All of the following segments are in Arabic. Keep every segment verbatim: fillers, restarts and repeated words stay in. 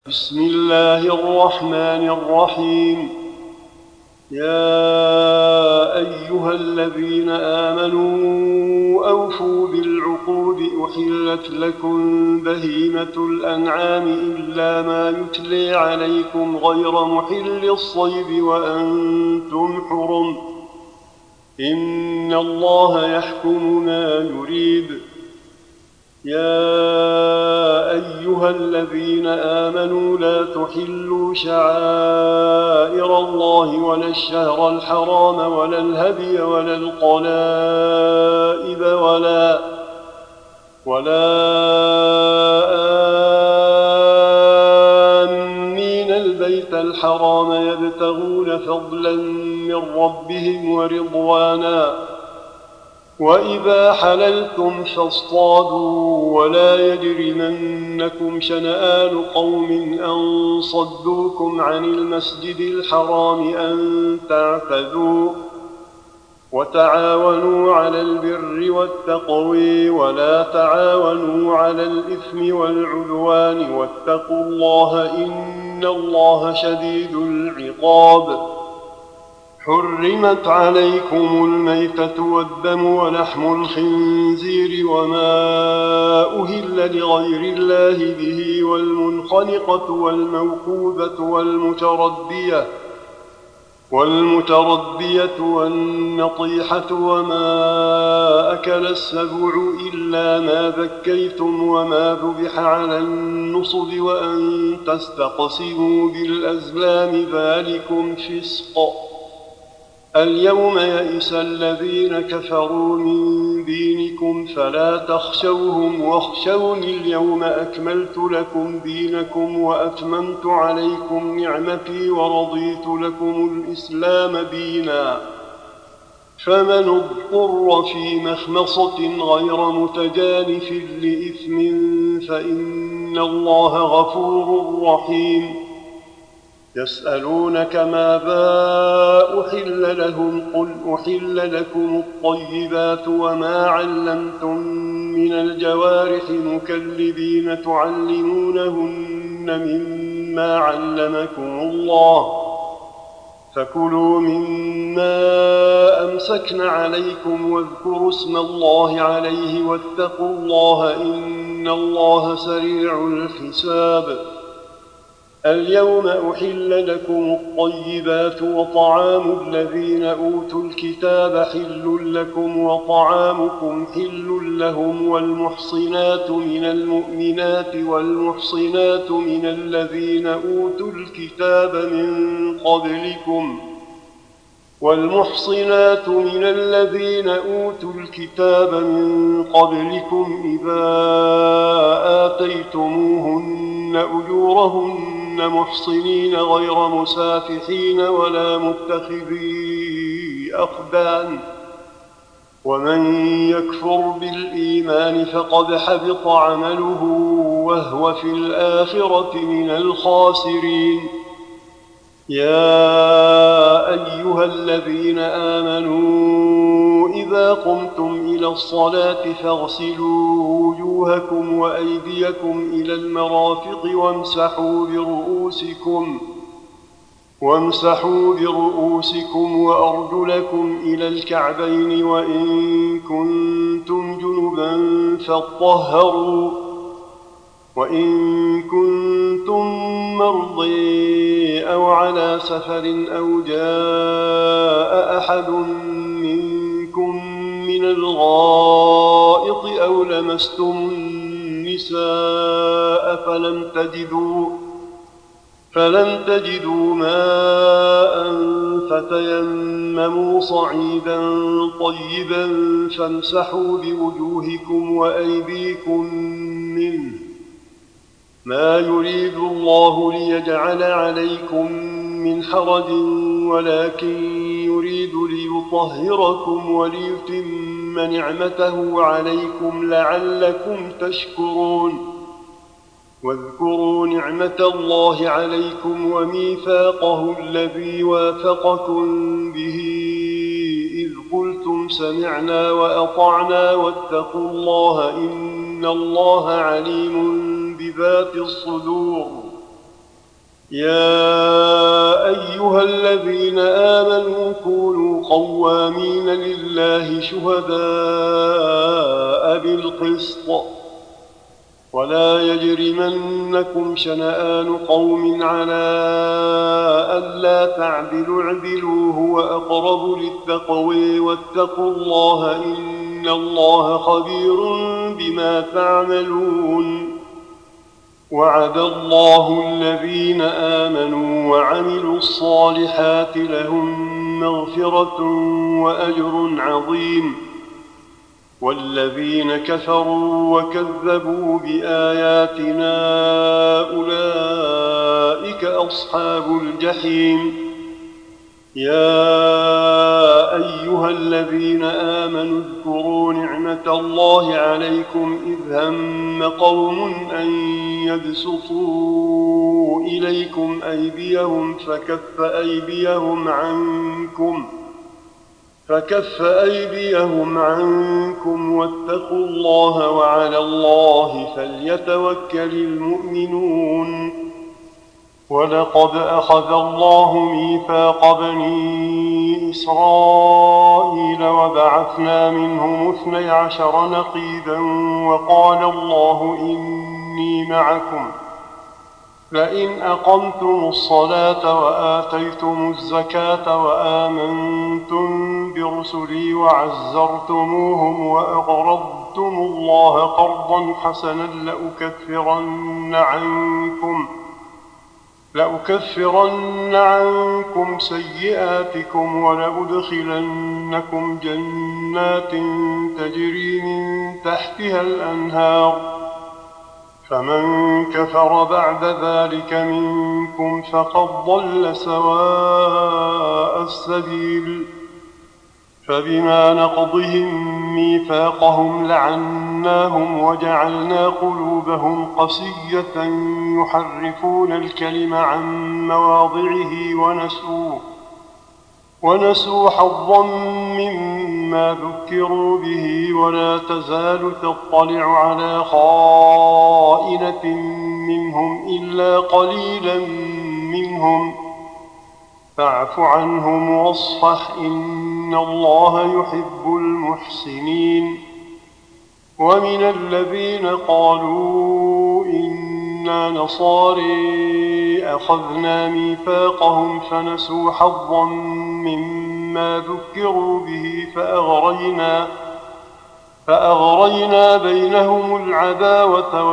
بسم الله الرحمن الرحيم. يا أيها الذين آمنوا أوفوا بالعقود أحلت لكم بهيمة الأنعام إلا ما يتلي عليكم غير محل الصيد وأنتم حرم إن الله يحكم ما يريد. يا أيها الذين آمنوا لا تحلوا شعائر الله ولا الشهر الحرام ولا الهدي ولا القلائد ولا ولا آمين البيت الحرام يبتغون فضلا من ربهم ورضوانا. وإذا حللتم فاصطادوا ولا يجرمنكم شنآن قوم أن صدوكم عن المسجد الحرام أن تعتدوا. وتعاونوا على البر والتقوى ولا تعاونوا على الإثم والعدوان واتقوا الله إن الله شديد العقاب. حرمت عليكم الميتة والدم ولحم الخنزير وما أهل لغير الله به والمنخنقة والموقوذة والمتردية والمتردية والنطيحة وما أكل السبع إلا ما ذكيتم وما ذبح على النصب وأن تستقسموا بالأزلام ذلكم فسق. اليوم يئس الذين كفروا من دينكم فلا تخشوهم واخشوني اليوم أكملت لكم دينكم وأتممت عليكم نعمتي ورضيت لكم الإسلام دينا. فمن اضطر في مخمصة غير متجانف لإثم فإن الله غفور رحيم. يسألونك ماذا أحل لهم قل أحل لكم الطيبات وما علمتم من الجوارح مكلبين تعلمونهن مما علمكم الله فكلوا مما أمسكن عليكم واذكروا اسم الله عليه واتقوا الله إن الله سريع الحساب. اليوم أحل لكم الطيبات وطعام الذين أوتوا الكتاب حل لكم وطعامكم حل لهم والمحصنات من المؤمنات والمحصنات من الذين أوتوا الكتاب من قبلكم والمحصنات من الذين أوتوا الكتاب من قبلكم إذا آتيتموهن أجورهن محصنين غير مسافحين ولا متخذي أخدان. ومن يكفر بالإيمان فقد حبط عمله وهو في الآخرة من الخاسرين. يا أيها الذين آمنوا إذا قمتم إلى الصلاة فاغسلوا وجوهكم وأيديكم إلى المرافق وامسحوا برؤوسكم وامسحوا برؤوسكم وأرجلكم إلى الكعبين وإن كنتم جنبا فاطهروا وإن كنتم مرضى أو على سفر أو جاء أحد منكم من الغائط أو لمستم النساء فلم تجدوا فلم تجدوا ماء فتيمموا صعيدا طيبا فامسحوا بوجوهكم وأيديكم منه. ما يريد الله ليجعل عليكم من حرج ولكن يريد ليطهركم وليتم نعمته عليكم لعلكم تشكرون. واذكروا نعمة الله عليكم وميثاقه الذي واثقكم به إذ قلتم سمعنا وأطعنا واتقوا الله إن الله عليم بذات الصدور. يا أيها الذين آمنوا كونوا قوامين لله شهداء بالقسط ولا يجرمنكم شنآن قوم على ألا تعدلوا اعدلوا هو أقرب للتقوى واتقوا الله إن الله خبير بما تعملون وعد الله الذين آمنوا وعملوا الصالحات لهم مغفرة وأجر عظيم والذين كفروا وكذبوا بآياتنا أولئك أصحاب الجحيم يا أيها الذين آمنوا اذكروا نعمة الله عليكم إذ هم قوم أن يبسطوا إليكم أيديهم فكف أيديهم عنكم فكف أيديهم عنكم واتقوا الله وعلى الله فليتوكل المؤمنون ولقد أخذ الله ميثاق بني إسرائيل وبعثنا منهم اثني عشر نقيبا وقال الله إني معكم لئن أقمتم الصلاة وآتيتم الزكاة وآمنتم برسلي وعزرتموهم وأقرضتم الله قرضا حسنا لأكفرن عنكم لأكفرن عنكم سيئاتكم ولأدخلنكم جنات تجري من تحتها الأنهار فمن كفر بعد ذلك منكم فقد ضل سواء السبيل فبما نقضهم ميثاقهم لعناهم وجعلنا قلوبهم قسية يحرفون الكلم عن مواضعه ونسوا ونسوا حظا مما ذكروا به ولا تزال تطلع على خائنة منهم إلا قليلا منهم فاعف عنهم واصفح إن الله يحب المحسنين ومن الذين قالوا إنا نصاري أخذنا ميثاقهم فنسوا حظا مما ذكروا به فأغرينا فأغرينا بينهم العداوة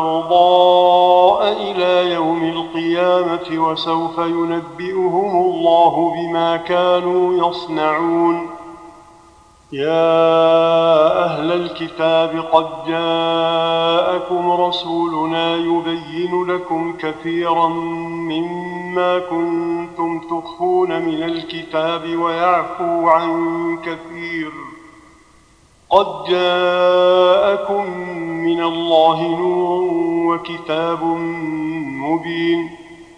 والبغضاء إلى يوم القيامة وسوف ينبئهم الله بما كانوا يصنعون يا أهل الكتاب قد جاءكم رسولنا يبين لكم كثيرا مما كنتم تخفون من الكتاب ويعفو عن كثير قد جاءكم من الله نور وكتاب مبين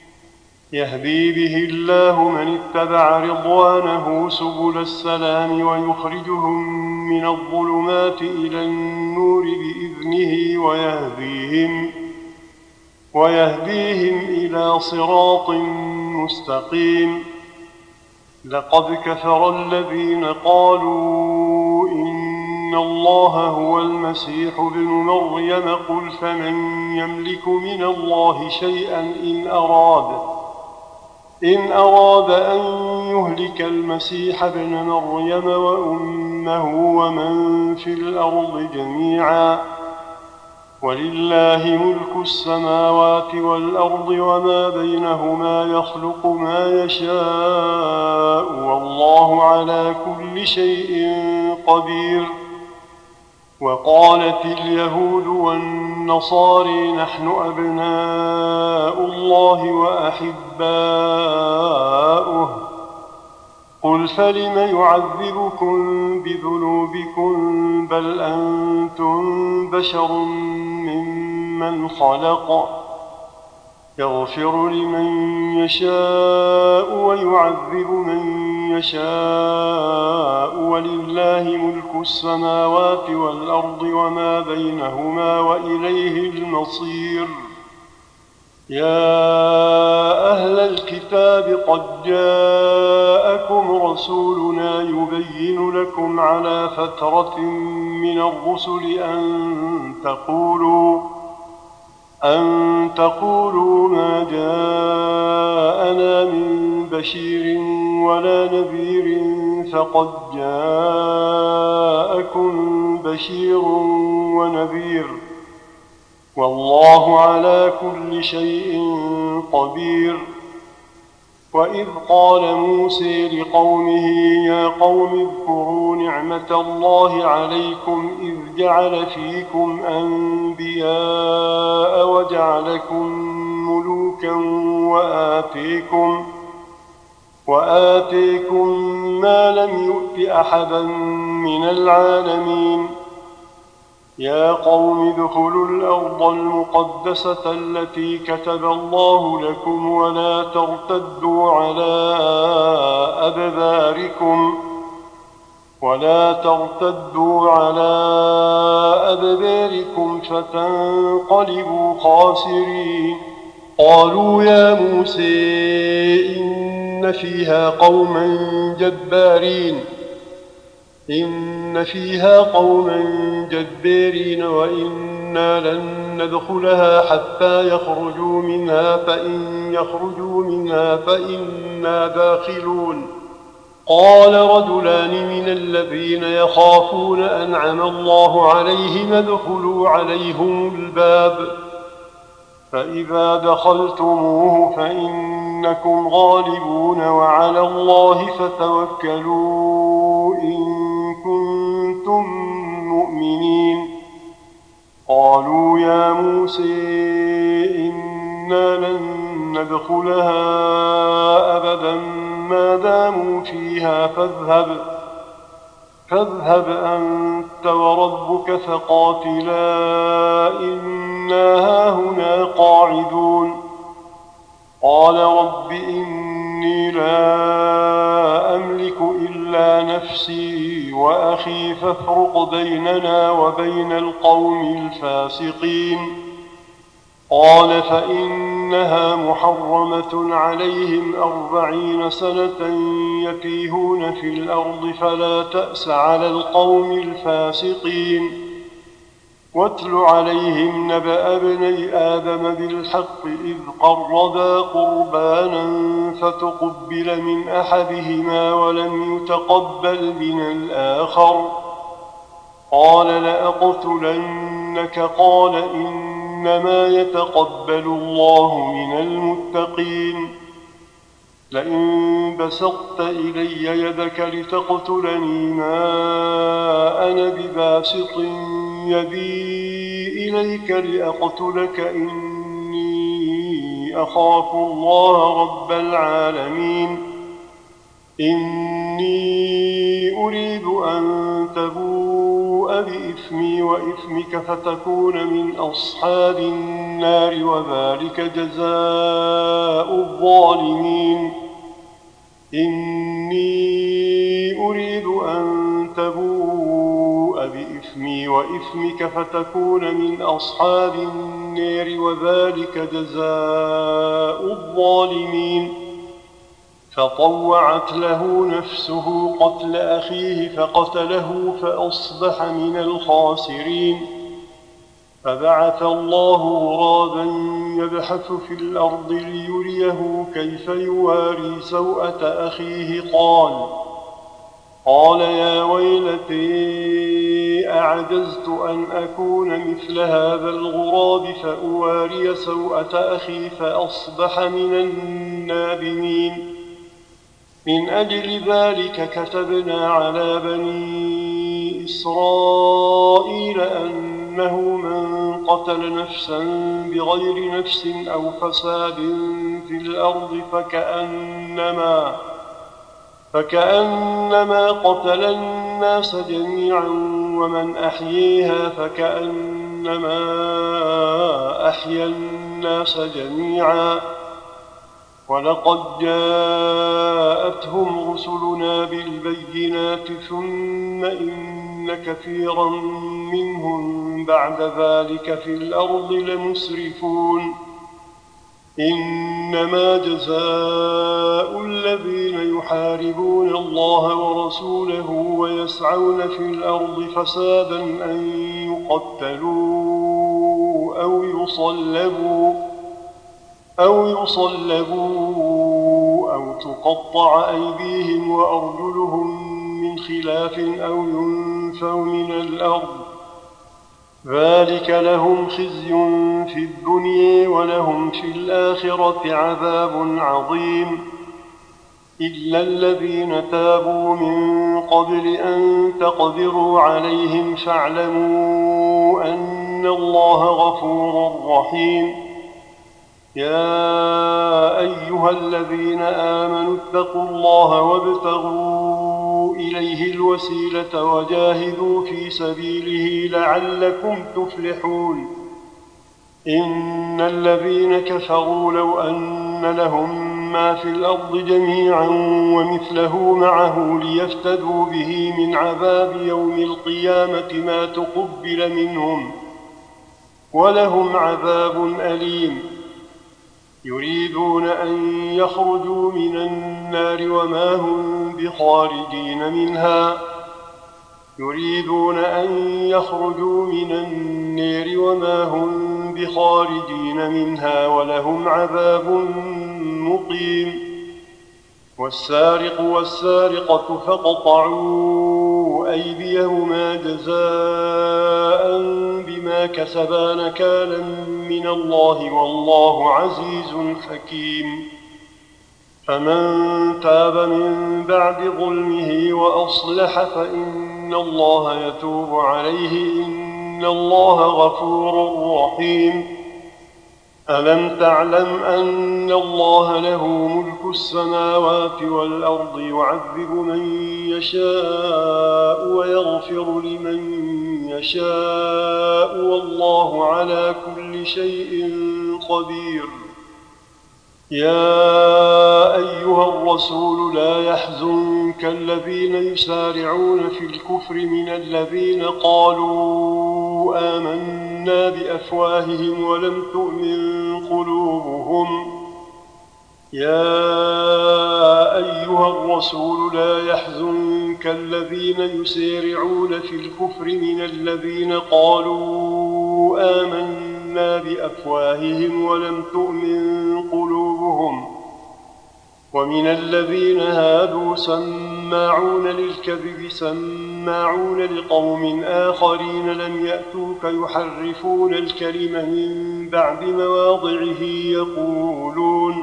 يهدي به الله من اتبع رضوانه سبل السلام ويخرجهم من الظلمات إلى النور بإذنه ويهديهم ويهديهم إلى صراط مستقيم لقد كفر الذين قالوا إن الله هو المسيح ابن مريم قل فمن يملك من الله شيئا إن أراد إن أراد أن يهلك المسيح ابن مريم وأمه ومن في الأرض جميعا ولله ملك السماوات والأرض وما بينهما يخلق ما يشاء والله على كل شيء قدير وقالت اليهود والنصارى نحن أبناء الله وأحباؤه قل فلم يعذبكم بذنوبكم بل أنتم بشر ممن خلق يغفر لمن يشاء ويعذب من يشاء ولله ملك السماوات والأرض وما بينهما وإليه المصير يا قد جاءكم رسولنا يبين لكم على فترة من الرسل أن تقولوا أن تقولوا ما جاءنا من بشير ولا نذير فقد جاءكم بشير ونذير والله على كل شيء قدير. وإذ قال موسى لقومه يا قوم اذكروا نعمة الله عليكم إذ جعل فيكم أنبياء وجعلكم ملوكا وآتيكم, وآتيكم ما لم يؤت أحدا من العالمين. يا قوم ادخلوا الأرض المقدسة التي كتب الله لكم ولا ترتدوا على أدباركم ولا ترتدوا على أدباركم فتنقلبوا خاسرين. قالوا يا موسى إن فيها قوما جبارين إن فيها قوما جبارين وإنا لن ندخلها حتى يخرجوا منها فإن يخرجوا منها فإنا داخلون. قال رجلان من الذين يخافون أنعم الله عليهم ادخلوا عليهم الباب فإذا دخلتموه فإنكم غالبون وعلى الله فتوكلوا إن كنتم مؤمنين. قالوا يا موسى إنا لن ندخلها أبدا ما داموا فيها فاذهب فاذهب أنت وربك فقاتلا إنا هاهنا قاعدون. قال رب إني لا أملك إلا نفسي وأخي فافرق بيننا وبين القوم الفاسقين. قال فإنها محرمة عليهم أربعين سنة يتيهون في الأرض فلا تأس على القوم الفاسقين. واتل عليهم نبأ ابني آدم بالحق إذ قربا قربانا فتقبل من أحدهما ولم يتقبل من الآخر قال لأقتلنك قال إنما يتقبل الله من المتقين. لئن بسطت إلي يدك لتقتلني ما أنا بباسط يدي إليك لأقتلك إني أخاف الله رب العالمين. إني أريد أن تبوء بإثمي وإثمك فتكون من أصحاب النار وذلك جزاء الظالمين. إني أريد أن تبوء بإثمي وإثمك فتكون من أصحاب النار وذلك جزاء الظالمين. فطوعت له نفسه قتل أخيه فقتله فأصبح من الخاسرين. فبعث الله غرابا يبحث في الأرض ليريه كيف يواري سوءة أخيه قال قال يا ويلتي أعجزت أن أكون مثل هذا الغراب فأواري سوءة أخي فأصبح من النادمين. من أجل ذلك كتبنا على بني إسرائيل أنه من قتل نفسا بغير نفس أو فساد في الأرض فكأنما فكأنما قتل الناس جميعا ومن أحييها فكأنما أحيا الناس جميعا. ولقد جاءتهم رسلنا بالبينات ثم إن كثيرا منهم بعد ذلك في الأرض لمسرفون. إنما جزاء الذين يحاربون الله ورسوله ويسعون في الأرض فسادا أن يقتلوا أو يصلبوا أو يصلبوا أو تقطع أيديهم وأرجلهم من خلاف أو ينفوا من الأرض، ذلك لهم خزي في الدنيا ولهم في الآخرة عذاب عظيم. إلا الذين تابوا من قبل أن تقدروا عليهم فاعلموا أن الله غفور رحيم. يا أيها الذين آمنوا اتقوا الله وابتغوا إليه الوسيلة وجاهدوا في سبيله لعلكم تفلحون. إن الذين كفروا لو أن لهم ما في الأرض جميعا ومثله معه ليفتدوا به من عذاب يوم القيامة ما تقبل منهم ولهم عذاب أليم. يريدون أن يخرجوا من النار وما هم بخارجين منها يريدون أن يخرجوا من النار وما هم بخارجين منها ولهم عذاب مقيم. والسارق والسارقة فاقطعوا أيديهما جزاء بما كسبا نكالا من الله والله عزيز حكيم. فمن تاب من بعد ظلمه وأصلح فإن الله يتوب عليه إن الله غفور رحيم. ألم تعلم أن الله له ملك السماوات والأرض يعذب من يشاء ويغفر لمن يشاء والله على كل شيء قدير. يا أيها الرسول لا يحزنك الذين يسارعون في الكفر من الذين قالوا آمنا بأفواههم ولم تؤمن قلوبهم يا أيها الرسول لا يحزنك الذين يسارعون في الكفر من الذين قالوا آمنا بأفواههم ولم تؤمن قلوبهم ومن الذين هادوا سماعون للكذب سماعون لقوم آخرين لم يأتوك يحرفون الكلم من بعد مواضعه يقولون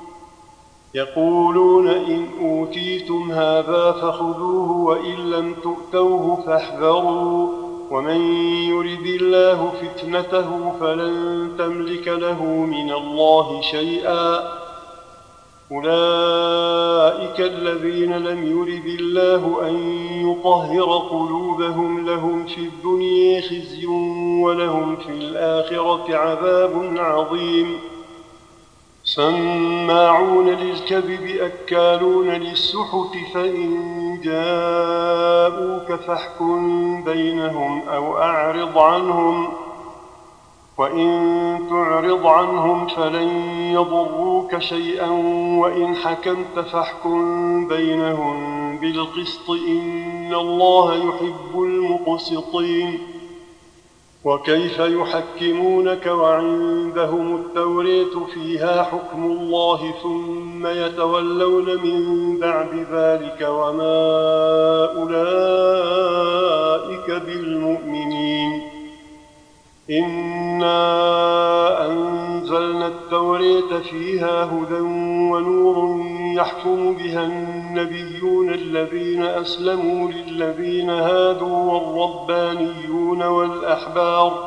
يقولون إن أوتيتم هذا فخذوه وإن لم تؤتوه فاحذروا ومن يرد الله فتنته فلن تملك له من الله شيئا أولئك الذين لم يرد الله أن يطهر قلوبهم لهم في الدنيا خزي ولهم في الآخرة عذاب عظيم سماعون للكذب أكالون للسحت فإن جاءوك فاحكم بينهم أو أعرض عنهم وإن تعرض عنهم فلن يضروك شيئا وإن حكمت فاحكم بينهم بالقسط إن الله يحب المقسطين وكيف يحكمونك وعندهم التوراة فيها حكم الله ثم يتولون من بعد ذلك وما أولئك بالمؤمنين إنا أنزلنا التوراة فيها هدى ونور يحكم بها النبيون الذين أسلموا للذين هادوا والربانيون والأحبار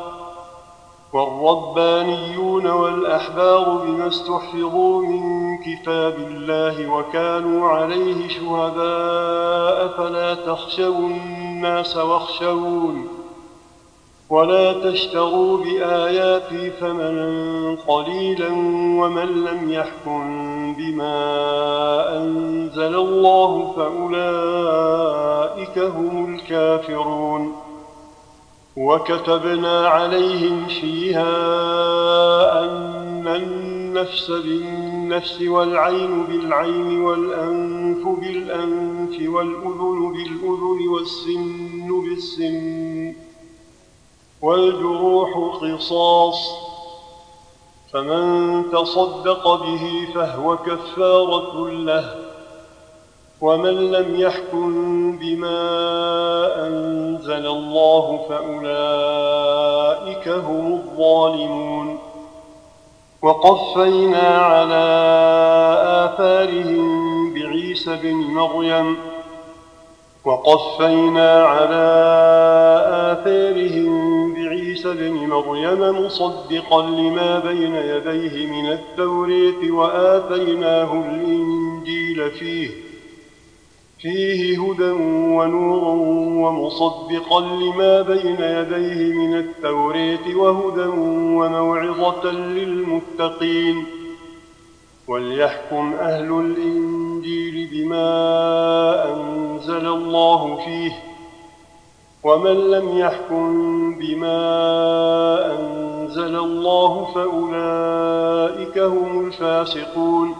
والربانيون والأحبار بما استحفظوا من كتاب الله وكانوا عليه شهداء فلا تخشوا الناس واخشون ولا تشتروا بآياتي ثمنا قليلا ومن لم يحكم بما أنزل الله فأولئك هم الكافرون وكتبنا عليهم فيها أن النفس بالنفس والعين بالعين والأنف بالأنف والأذن بالأذن والسن بالسن والجروح قصاص، فمن تصدق به فهو كفارة له، ومن لم يحكم بما أنزل الله فأولئك هم الظالمون. وقفينا على آثارهم بعيسى بن مريم وقفينا على آثارهم بعيسى بن مريم مصدقا لما بين يديه من التوراة وآتيناه الإنجيل فيه فيه هدى ونور ومصدقا لما بين يديه من التوراة وهدى وموعظة للمتقين. وليحكم أهل الإنجيل بما أنزل الله فيه، ومن لم يحكم بما أنزل الله فأولئك هم الفاسقون.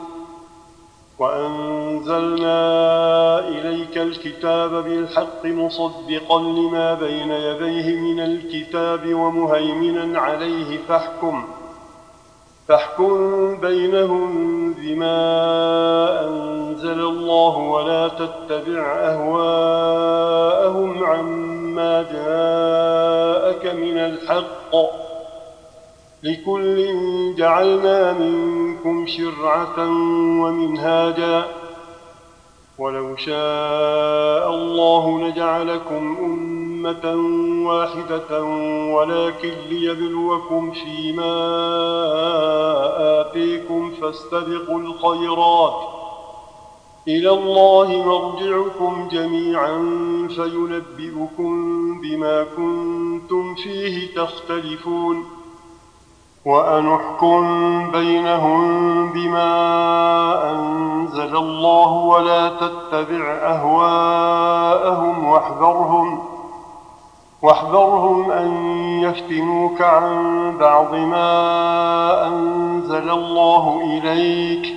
وأنزلنا إليك الكتاب بالحق مصدقا لما بين يديه من الكتاب ومهيمنا عليه فاحكم فاحكم بينهم بما أنزل الله ولا تتبع أهواءهم عما جاءك من الحق، لكل جعلنا منكم شرعة ومنهاجا، ولو شاء الله لجعلكم أمة واحدة ولكن ليبلوكم فيما آتيكم فاستبقوا الخيرات، إلى الله مرجعكم جميعا فينبئكم بما كنتم فيه تختلفون. وأنحكم بينهم بما أنزل الله ولا تتبع أهواءهم واحذرهم واحذرهم أن يفتنوك عن بعض ما أنزل الله إليك،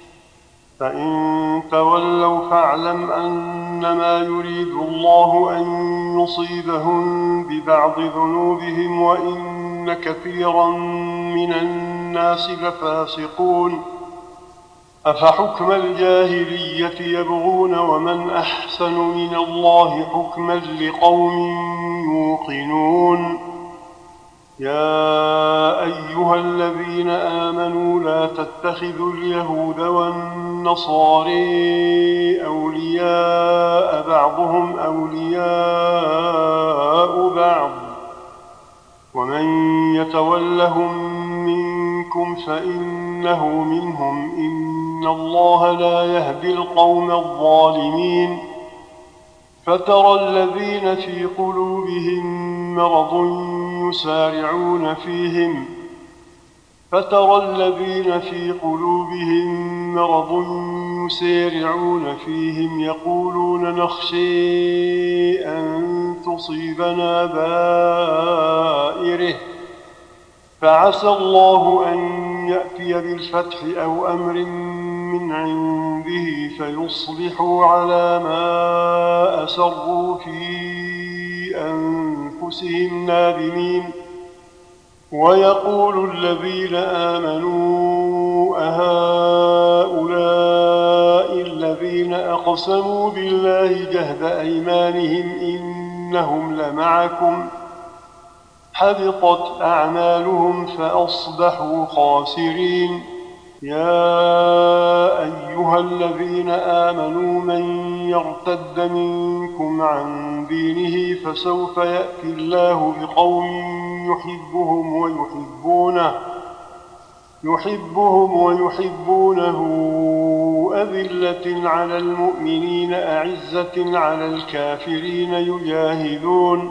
فإن تولوا فاعلم أنما يريد الله أن يصيبهم ببعض ذنوبهم وإن كثيرا من الناس لفاسقون. أفحكم الجاهلية يبغون ومن أحسن من الله حكما لقوم يوقنون. يا أيها الذين آمنوا لا تتخذوا اليهود والنصارى أولياء بعضهم أولياء بعض، ومن يتولهم منكم فإنه منهم، إن الله لا يهدي القوم الظالمين. فترى الذين في قلوبهم مرض يسارعون فيهم فترى الذين في قلوبهم مرض يسارعون فيهم يقولون نخشى أن تصيبنا بائرة، فعسى الله أن يأتي بالفتح أو أمر من عنده فيصبحوا على ما أسروا في أنفسهم نادمين. ويقول الذين آمنوا أهؤلاء الذين أقسموا بالله جهد أيمانهم إنهم لمعكم حبطت أعمالهم فأصبحوا خاسرين. يا أيها الذين آمنوا من يرتد منكم عن دينه فسوف يأتي الله بقوم يحبهم ويحبونه يحبهم ويحبونه أذلة على المؤمنين أعزة على الكافرين يجاهدون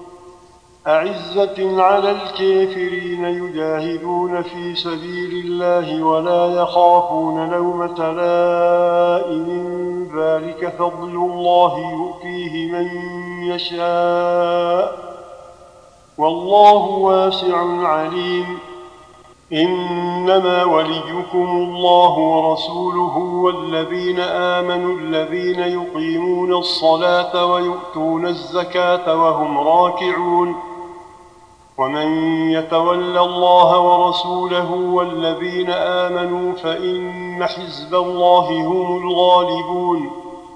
أعزة على الكافرين يجاهدون في سبيل الله ولا يخافون لومة لائم، ذلك فضل الله يؤتيه من يشاء والله واسع عليم. إنما وليكم الله ورسوله والذين آمنوا الذين يقيمون الصلاة ويؤتون الزكاة وهم راكعون ومن يتول الله ورسوله والذين آمنوا فإن حزب الله هم الغالبون.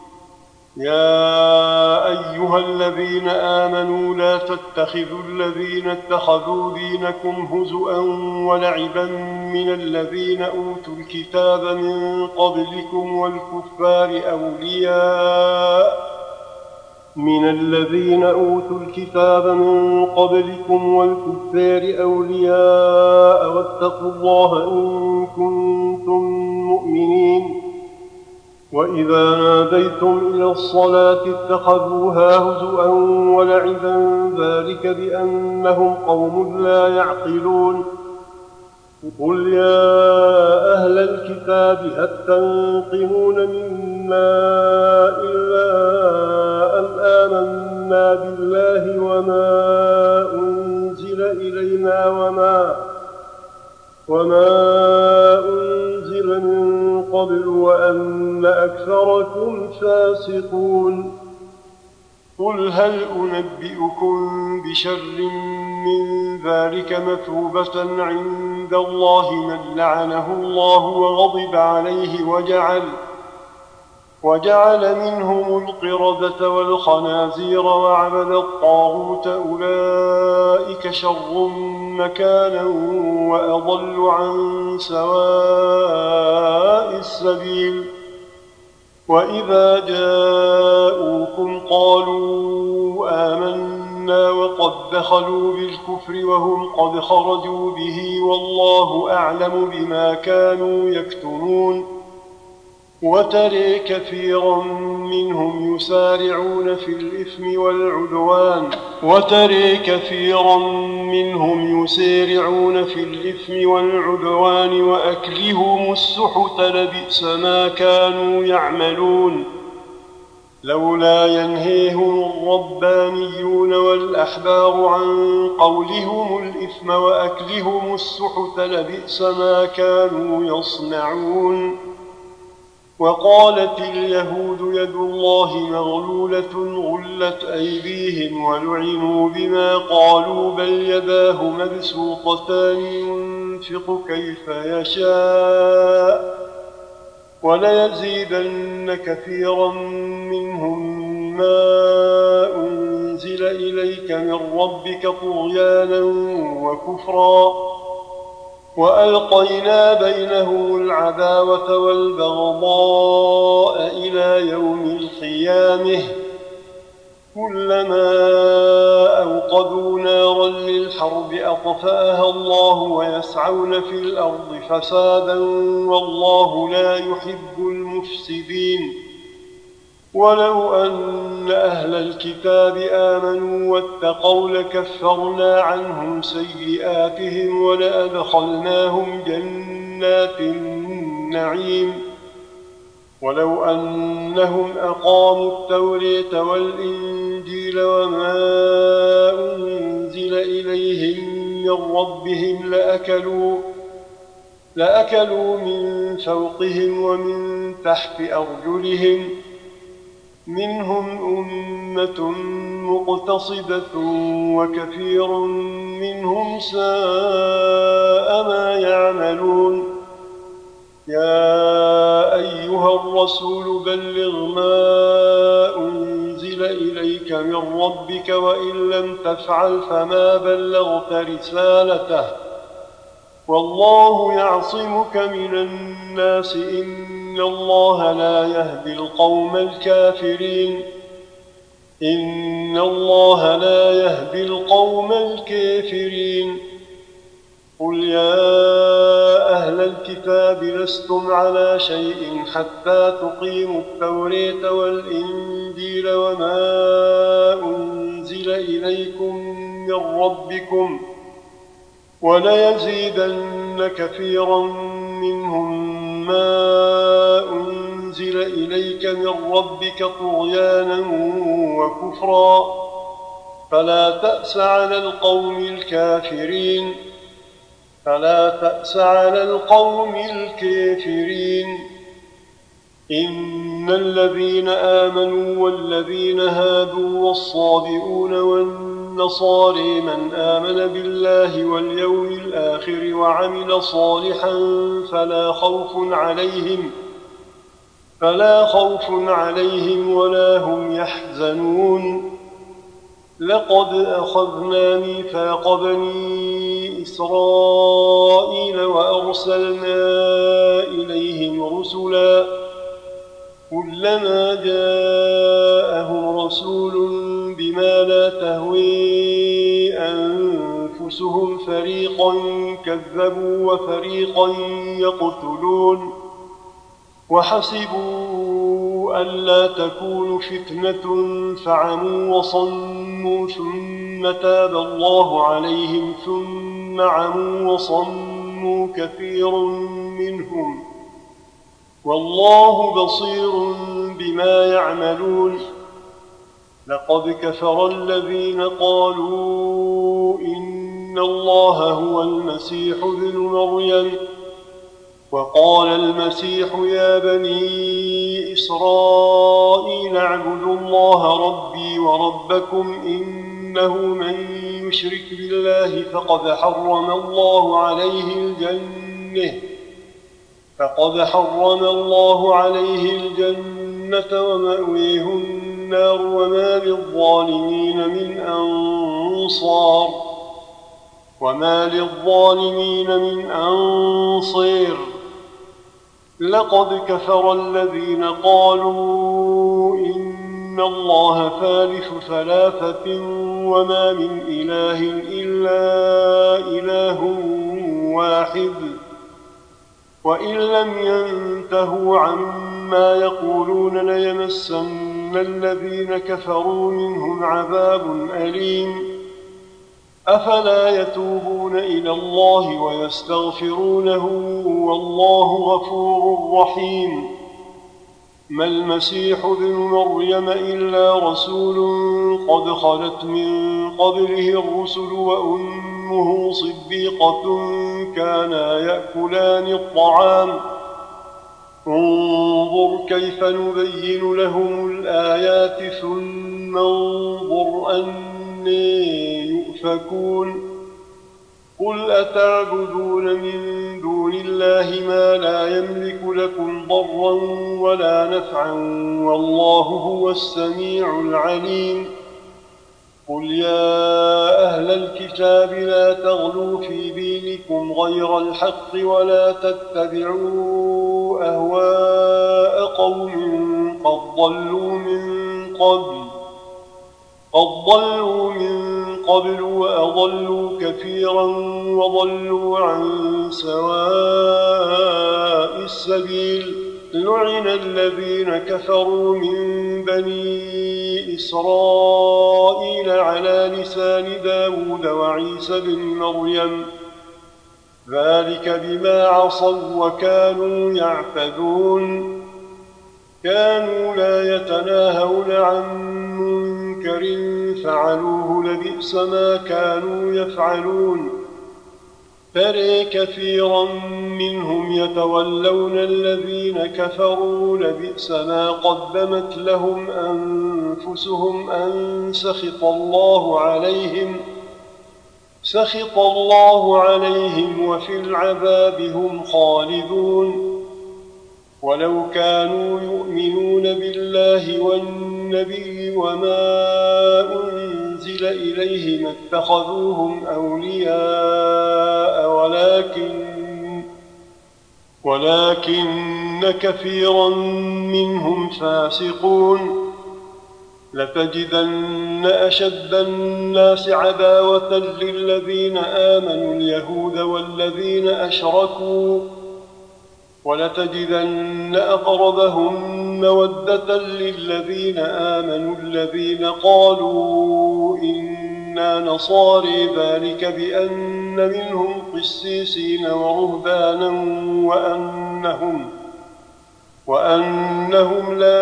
يا أيها الذين آمنوا لا تتخذوا الذين اتخذوا دينكم هزؤا ولعبا من الذين أوتوا الكتاب من قبلكم والكفار أولياء من الذين أوتوا الكتاب من قبلكم والكفار أولياء واتقوا الله إن كنتم مؤمنين. وإذا ناديتم إلى الصلاة اتخذوها هزؤا ولعبا ذلك بأنهم قوم لا يعقلون. قل يا أهل الكتاب هل تنقمون منا إلا أن آمنا بالله وما أنزل إلينا وما, وما أنزل من قبل وأن أكثركم فاسقون. قل هل أنبئكم بشر من ذلك مثوبة عند الله من لعنه الله وغضب عليه وجعل, وجعل منهم القردة والخنازير وعبد الطاغوت أولئك شر مكانا وأضل عن سواء السبيل. وإذا جاءوكم قالوا آمنا وقد دخلوا بالكفر وهم قد خرجوا به والله أعلم بما كانوا يكتمون. وترى كثيرا منهم يسارعون في الإثم والعدوان وترى كثيرا منهم يسارعون في الإثم والعدوان وأكلهم السحت لبئس ما كانوا يعملون. لولا ينهيهم الربانيون والأحبار عن قولهم الإثم وأكلهم السحت لبئس ما كانوا يصنعون. وقالت اليهود يد الله مغلولة غلت أيديهم ولعنوا بما قالوا بل يداه مبسوطتان ينفق كيف يشاء وليزيدن كثيرا منهم ما أنزل إليك من ربك طغيانا وكفرا وألقينا بينهم العداوة والبغضاء إلى يوم القيامة كلما أوقدوا نارا للحرب أطفأها الله ويسعون في الأرض فسادا والله لا يحب المفسدين. ولو أن أهل الكتاب آمنوا واتقوا لكفرنا عنهم سيئاتهم ولأدخلناهم جنات النعيم. ولو أنهم أقاموا التوراة والإنجيل وما أنزل إليهم من ربهم لأكلوا, لأكلوا من فوقهم ومن تحت أرجلهم منهم أمة مقتصدة وكثير منهم ساء ما يعملون. يا أيها الرسول بلغ ما أنزل إليك من ربك وإن لم تفعل فما بلغت رسالته والله يعصمك من الناس إن الله لا يهدي القوم الكافرين. إن الله لا يهدي القوم الكافرين. قل يا أهل الكتاب لستم على شيء حتى تقيموا التوراة والإنجيل وما أنزل إليكم من ربكم وليزيدن كثيرا منهم ما أنزل إليك من ربك طغيانا وكفرا فلا تأس على القوم الكافرين. فلا تأس على القوم الكافرين إن الذين آمنوا والذين هادوا والصابئون والنصارى من آمن بالله واليوم الآخر وعمل صالحا فلا خوف عليهم فلا خوف عليهم ولا هم يحزنون لقد أخذنا ميثاق بني إسرائيل وأرسلنا إليهم رسلا كلما جاءهم رسول بما لا تهوي أنفسهم فريقا كذبوا وفريقا يقتلون وحسبوا ألا تكون فتنة فعموا وصموا ثم تاب الله عليهم ثم عموا وصموا كثير منهم والله بصير بما يعملون لقد كفر الذين قالوا إن الله هو المسيح ابن مريم وقال المسيح يا بني إسرائيل اعبدوا الله ربي وربكم إنه من يشرك بالله فقد حرم الله عليه الجنة فقد حرم الله عليه الجنة ومأويه النار وما للظالمين من أنصار وما للظالمين من أنصير لقد كفر الذين قالوا إن الله ثالث ثلاثة وما من إله إلا إله واحد وإن لم ينتهوا عما يقولون ليمسن الذين كفروا منهم عذاب أليم أفلا يتوبون إلى الله ويستغفرونه والله غفور رحيم ما المسيح ابن مريم إلا رسول قد خلت من قبله الرسل وأمه صديقة كانا يأكلان الطعام انظر كيف نبين لهم الآيات ثم انظر أني يؤفكون قل أتعبدون من دون الله ما لا يملك لكم ضرا ولا نفعا والله هو السميع العليم قل يا أهل الكتاب لا تغلوا في دينكم غير الحق ولا تتبعوا أهواء قوم قد ضلوا من قبل قد ضلوا من قبل وأضلوا كثيرا وضلوا عن سواء السبيل لعن الذين كفروا من بني إسرائيل على لسان داود وعيسى بن مريم ذلك بما عصوا وكانوا يعتدون كانوا لا يتناهون عن منكر فعلوه لبئس ما كانوا يفعلون ترى كثيرا منهم يتولون الذين كفروا لبئس ما قدمت لهم أنفسهم أن سخط الله عليهم سخط الله عليهم وفي العذاب هم خالدون ولو كانوا يؤمنون بالله والنبي وما أنزل إليه ما اتخذوهم أولياء ولكن ولكن كثيرا منهم فاسقون لتجدن أشد الناس عداوة للذين آمنوا اليهود والذين أشركوا ولتجدن أقربهم مودة للذين آمنوا الذين قالوا إنا نصاري ذلك بأن منهم قسيسين ورهبانا وأنهم, وأنهم لا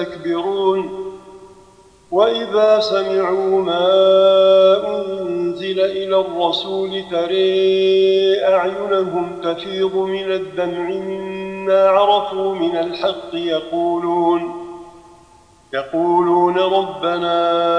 يستكبرون وإذا سمعوا ما أنزل أنزل إلى الرسول ترى أعينهم تفيض من الدمع مما عرفوا من الحق يقولون يقولون ربنا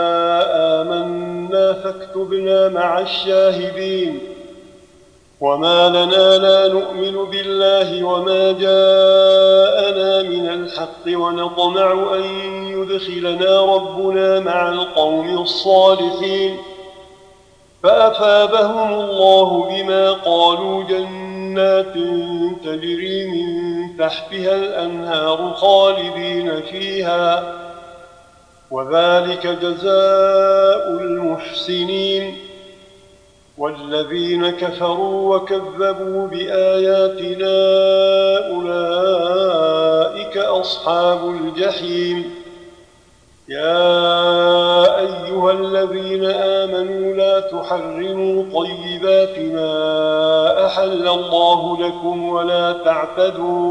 آمنا فاكتبنا مع الشاهدين وما لنا لا نؤمن بالله وما جاءنا من الحق ونطمع أن يدخلنا ربنا مع القوم الصالحين فأثابهم الله بما قالوا جنات تجري من تحتها الأنهار خالدين فيها وذلك جزاء المحسنين والذين كفروا وكذبوا بآياتنا أولئك أصحاب الجحيم يا أيها الذين آمنوا لا تحرموا طيبات ما أحل الله لكم ولا تعتدوا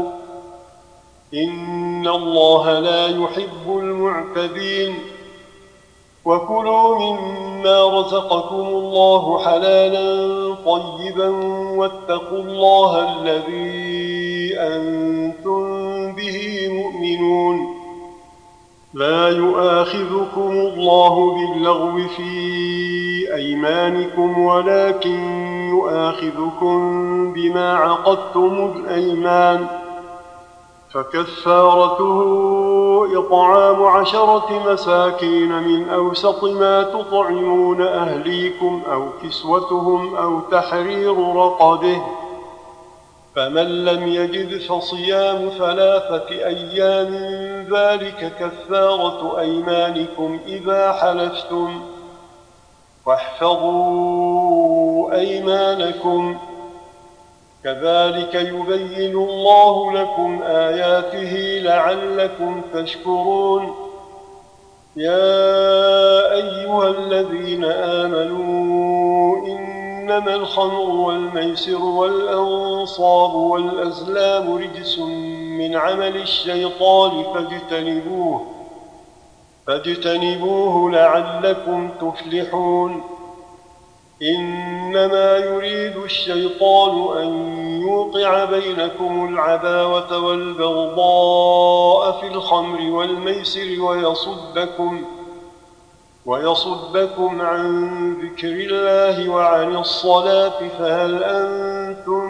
إن الله لا يحب المعتدين وكلوا مما رزقكم الله حلالا طيبا واتقوا الله الذي أنتم به مؤمنون لا يؤاخذكم الله باللغو في أيمانكم ولكن يؤاخذكم بما عقدتم الأيمان فكفارته إطعام عشرة مساكين من أوسط ما تطعمون أهليكم أو كسوتهم أو تحرير رقبه فمن لم يجد فصيام ثلاثة أيام ذلك كفارة أيمانكم إذا حلفتم واحفظوا أيمانكم كذلك يبين الله لكم آياته لعلكم تشكرون يا أيها الذين آمنوا إنما الخمر والميسر والأنصاب والأزلام رجس من عمل الشيطان فاجتنبوه فاجتنبوه لعلكم تفلحون إنما يريد الشيطان أن يوقع بينكم العداوة والبغضاء في الخمر والميسر ويصدكم ويصدكم عن ذكر الله وعن الصلاة فهل أنتم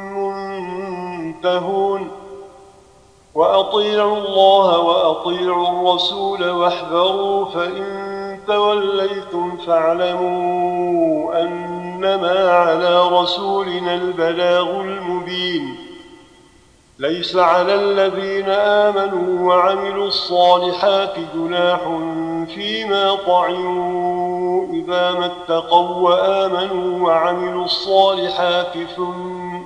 منتهون وأطيعوا الله وأطيعوا الرسول واحذروا فإن توليتم فاعلموا أنما على رسولنا البلاغ المبين ليس على الذين آمنوا وعملوا الصالحات جناح فيما طعموا إذا ما اتقوا وآمنوا وعملوا الصالحات ثم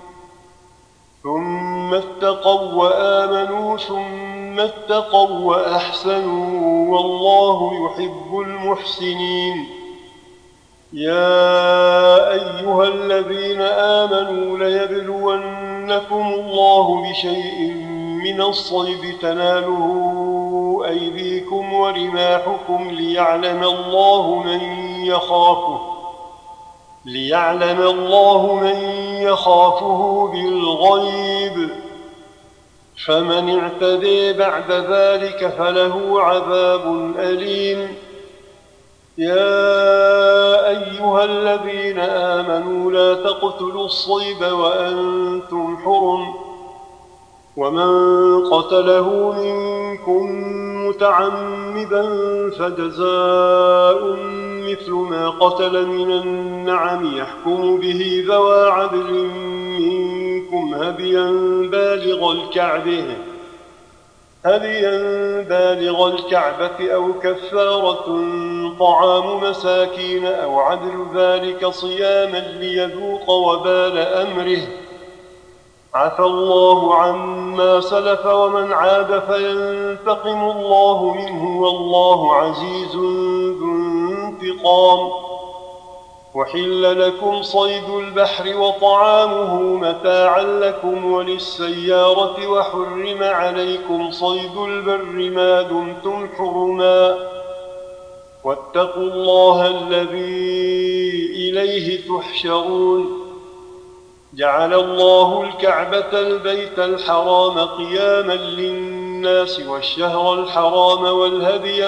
ثم اتقوا وآمنوا ثم اتقوا وأحسنوا والله يحب المحسنين يا أيها الذين آمنوا ليبلونكم الله بشيء من الصيد تناله أيديكم ورماحكم ليعلم الله من يخافه ليعلم الله من يخافه بالغيب فمن اعتدي بعد ذلك فله عذاب أليم يا أيها الذين آمنوا لا تقتلوا الصيد وأنتم حرم ومن قتله منكم متعمدا فجزاء مثل ما قتل من النعم يحكم به ذوى عدل منكم هديا بالغ الكعبة هديا بالغ الكعبة أو كفارة طعام مساكين أو عدل ذلك صياما ليذوق وبال أمره عفى الله عما سلف ومن عاد فينتقم الله منه والله عزيز ذو انتقام وحل لكم صيد البحر وطعامه متاعا لكم وللسيارة وحرم عليكم صيد البر ما دمتم حرما واتقوا الله الذي إليه تحشرون جعل الله الكعبة البيت الحرام قياما للناس والشهر الحرام والهدي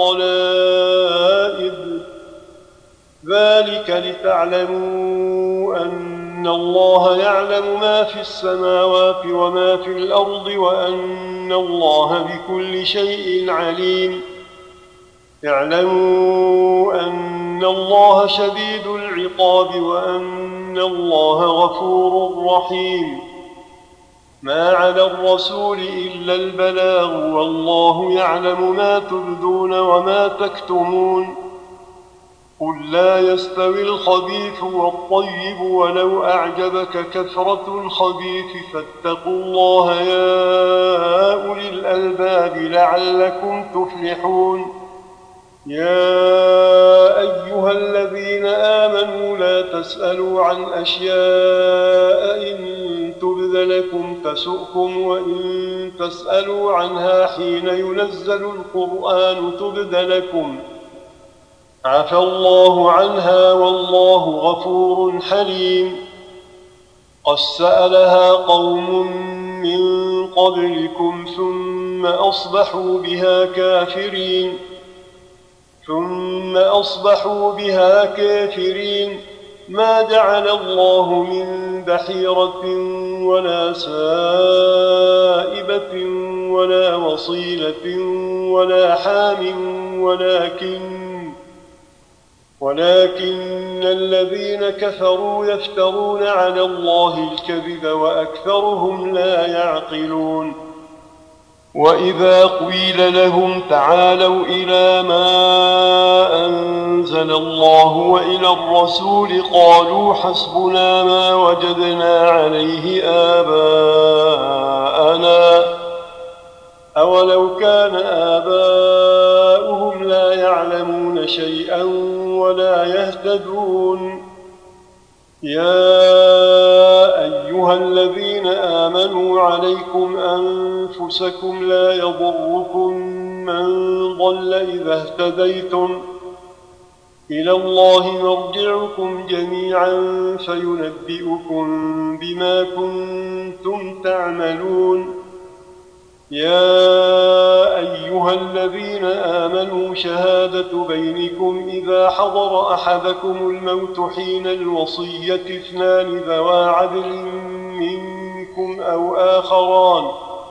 والقلائد ذلك لتعلموا أن الله يعلم ما في السماوات وما في الأرض وأن الله بكل شيء عليم اعلموا أن الله شديد العقاب وأن الله غفور رحيم ما على الرسول إلا البلاغ والله يعلم ما تبدون وما تكتمون قل لا يستوي الخبيث والطيب ولو أعجبك كثرة الخبيث فاتقوا الله يا أولي الألباب لعلكم تفلحون يا أيها الذين آمنوا لا تسألوا عن أشياء إن تبد لكم تسؤكم وإن تسألوا عنها حين ينزل القرآن تبد لكم عفى الله عنها والله غفور حليم قد سألها قوم من قبلكم ثم أصبحوا بها كافرين ثم أصبحوا بها كافرين ما جعل الله من بحيرة ولا سائبة ولا وصيلة ولا حام ولكن ولكن الذين كفروا يفترون على الله الكذب وأكثرهم لا يعقلون وإذا قيل لهم تعالوا إلى ما أنزل الله وإلى الرسول قالوا حسبنا ما وجدنا عليه آباءنا أولو كان آباؤهم لا يعلمون شيئا ولا يهتدون يا أيها الذين آمنوا عليكم أنفسكم لا يضركم من ضل إذا اهتديتم إلى الله مرجعكم جميعا فينبئكم بما كنتم تعملون يا أيها الذين آمنوا شهادة بينكم إذا حضر أحدكم الموت حين الوصية اثنان ذوى عدل منكم أو آخران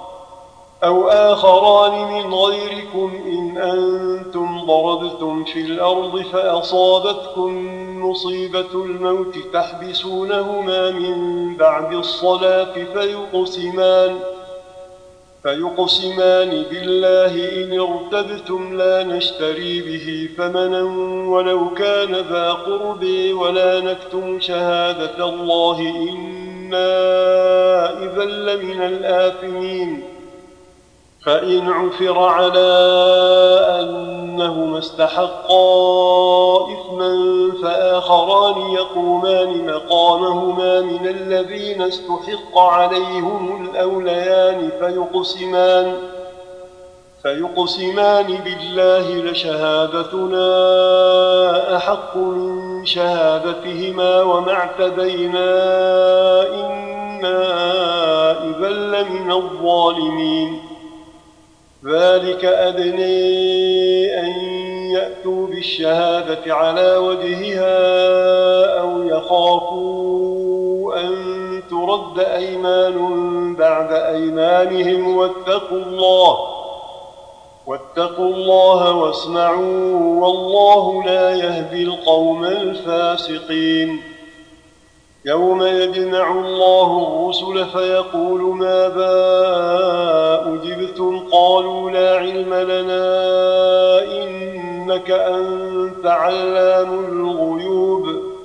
أو آخران من غيركم إن أنتم ضربتم في الأرض فأصابتكم مصيبة الموت تحبسونهما من بعد الصلاة فيقسمان فيقسمان بالله إن ارتبتم لا نشتري به ثمنا ولو كان ذا قرب ولا نكتم شهادة الله إنا إذا لمن الآثمين فإن عثر على أنهما استحقا إثما فآخران يقومان مقامهما من الذين استحق عليهم الأوليان فيقسمان فيقسمان بالله لشهادتنا أحق من شهادتهما وما اعتدينا إنا إذا لمن الظالمين ذلك أدني أن يأتوا بالشهادة على وجهها أو يخافوا أن ترد أيمان بعد أيمانهم واتقوا الله واتقوا الله واسمعوا والله لا يهدي القوم الفاسقين يوم يجمع الله الرسل فيقول ماذا أجبتم قالوا لا علم لنا إنك أنت علام الغيوب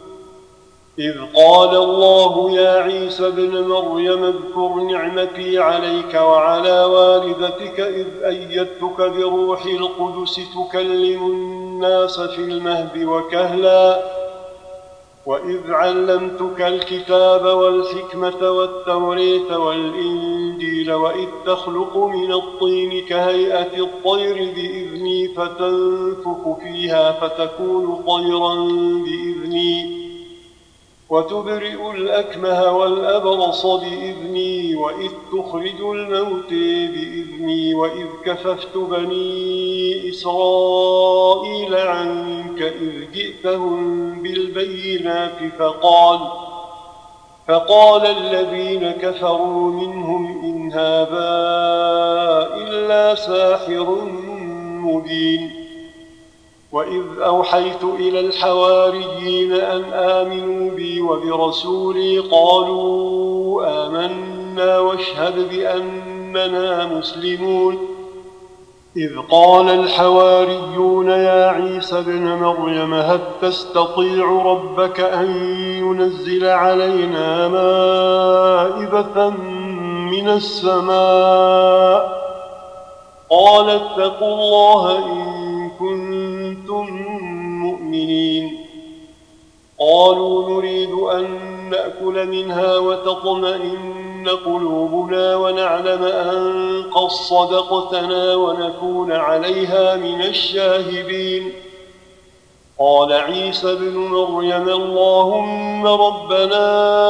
إذ قال الله يا عيسى ابن مريم اذكر نعمتي عليك وعلى والدتك إذ أيدتك بروح القدس تكلم الناس في المهد وكهلا وإذ علمتك الكتاب والحكمة والتوريت والإنجيل وإذ تخلق من الطين كهيئة الطير بإذني فتنفخ فيها فتكون طيرا بإذني وتبرئ الأكمه والأبرص بإذني وإذ تخرج الموت بإذني وإذ كففت بني إسرائيل عنك إذ جئتهم بالبينات فقال فقال الذين كفروا منهم إن هذا إلا ساحر مبين وإذ أوحيت إلى الحواريين أن آمنوا بي وبرسولي قالوا آمنا واشهد بأننا مسلمون إذ قال الحواريون يا عيسى ابن مريم هل تستطيع ربك أن ينزل علينا مائدة من السماء قال اتقوا الله إن كنتم مؤمنين قالوا نريد أن نأكل منها وتطمئن قلوبنا ونعلم أن قد صدقتنا ونكون عليها من الشاهدين قال عيسى ابن مريم اللهم ربنا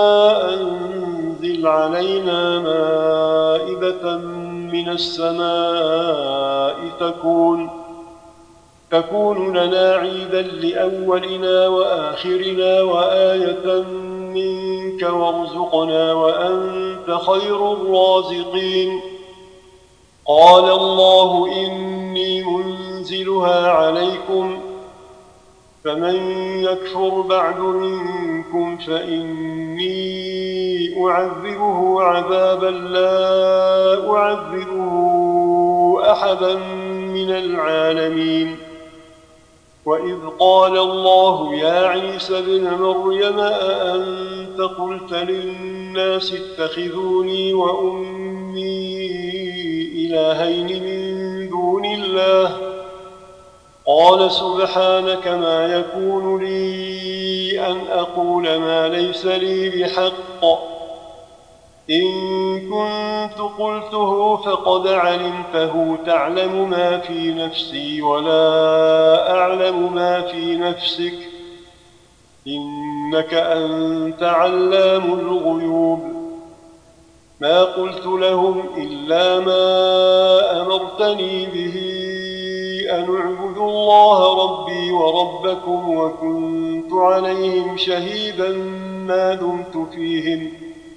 أنزل علينا مائدة من السماء تكون تكون لنا عيدا لأولنا وآخرنا وآية منك وارزقنا وأنت خير الرازقين قال الله إني منزلها عليكم فمن يكفر بعد منكم فإني أعذبه عذابا لا أعذبه أحدا من العالمين وإذ قال الله يا عيسى ابن مريم أأنت قلت للناس اتخذوني وأمي إلهين من دون الله قال سبحانك ما يكون لي أن أقول ما ليس لي بحق إن كنت قلته فقد علمته تعلم ما في نفسي ولا أعلم ما في نفسك إنك أنت علام الغيوب ما قلت لهم إلا ما أمرتني به أن اعبدوا الله ربي وربكم وكنت عليهم شهيدا ما دمت فيهم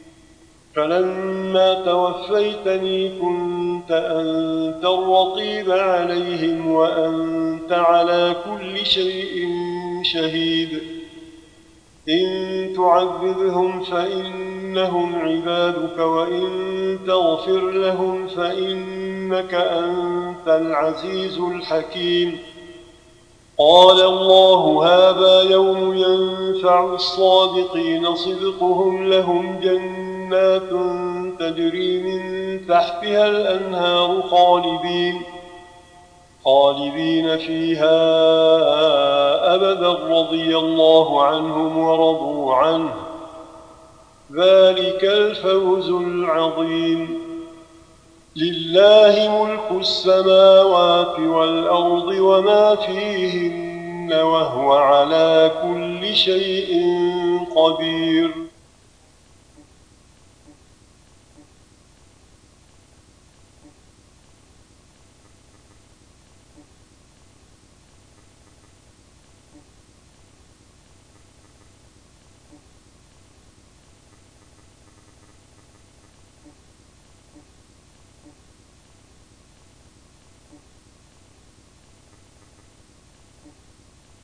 فلما توفيتني كنت أنت الرقيب عليهم وأنت على كل شيء شهيد إن تعذبهم فإنهم عبادك وإن تغفر لهم فإنك أنت العزيز الحكيم قال الله هذا يوم ينفع الصادقين صدقهم لهم جنات تجري من تحتها الأنهار خالدين خالدين فيها أبدا رضي الله عنهم ورضوا عنه ذلك الفوز العظيم لله ملك السماوات والأرض وما فيهن وهو على كل شيء قدير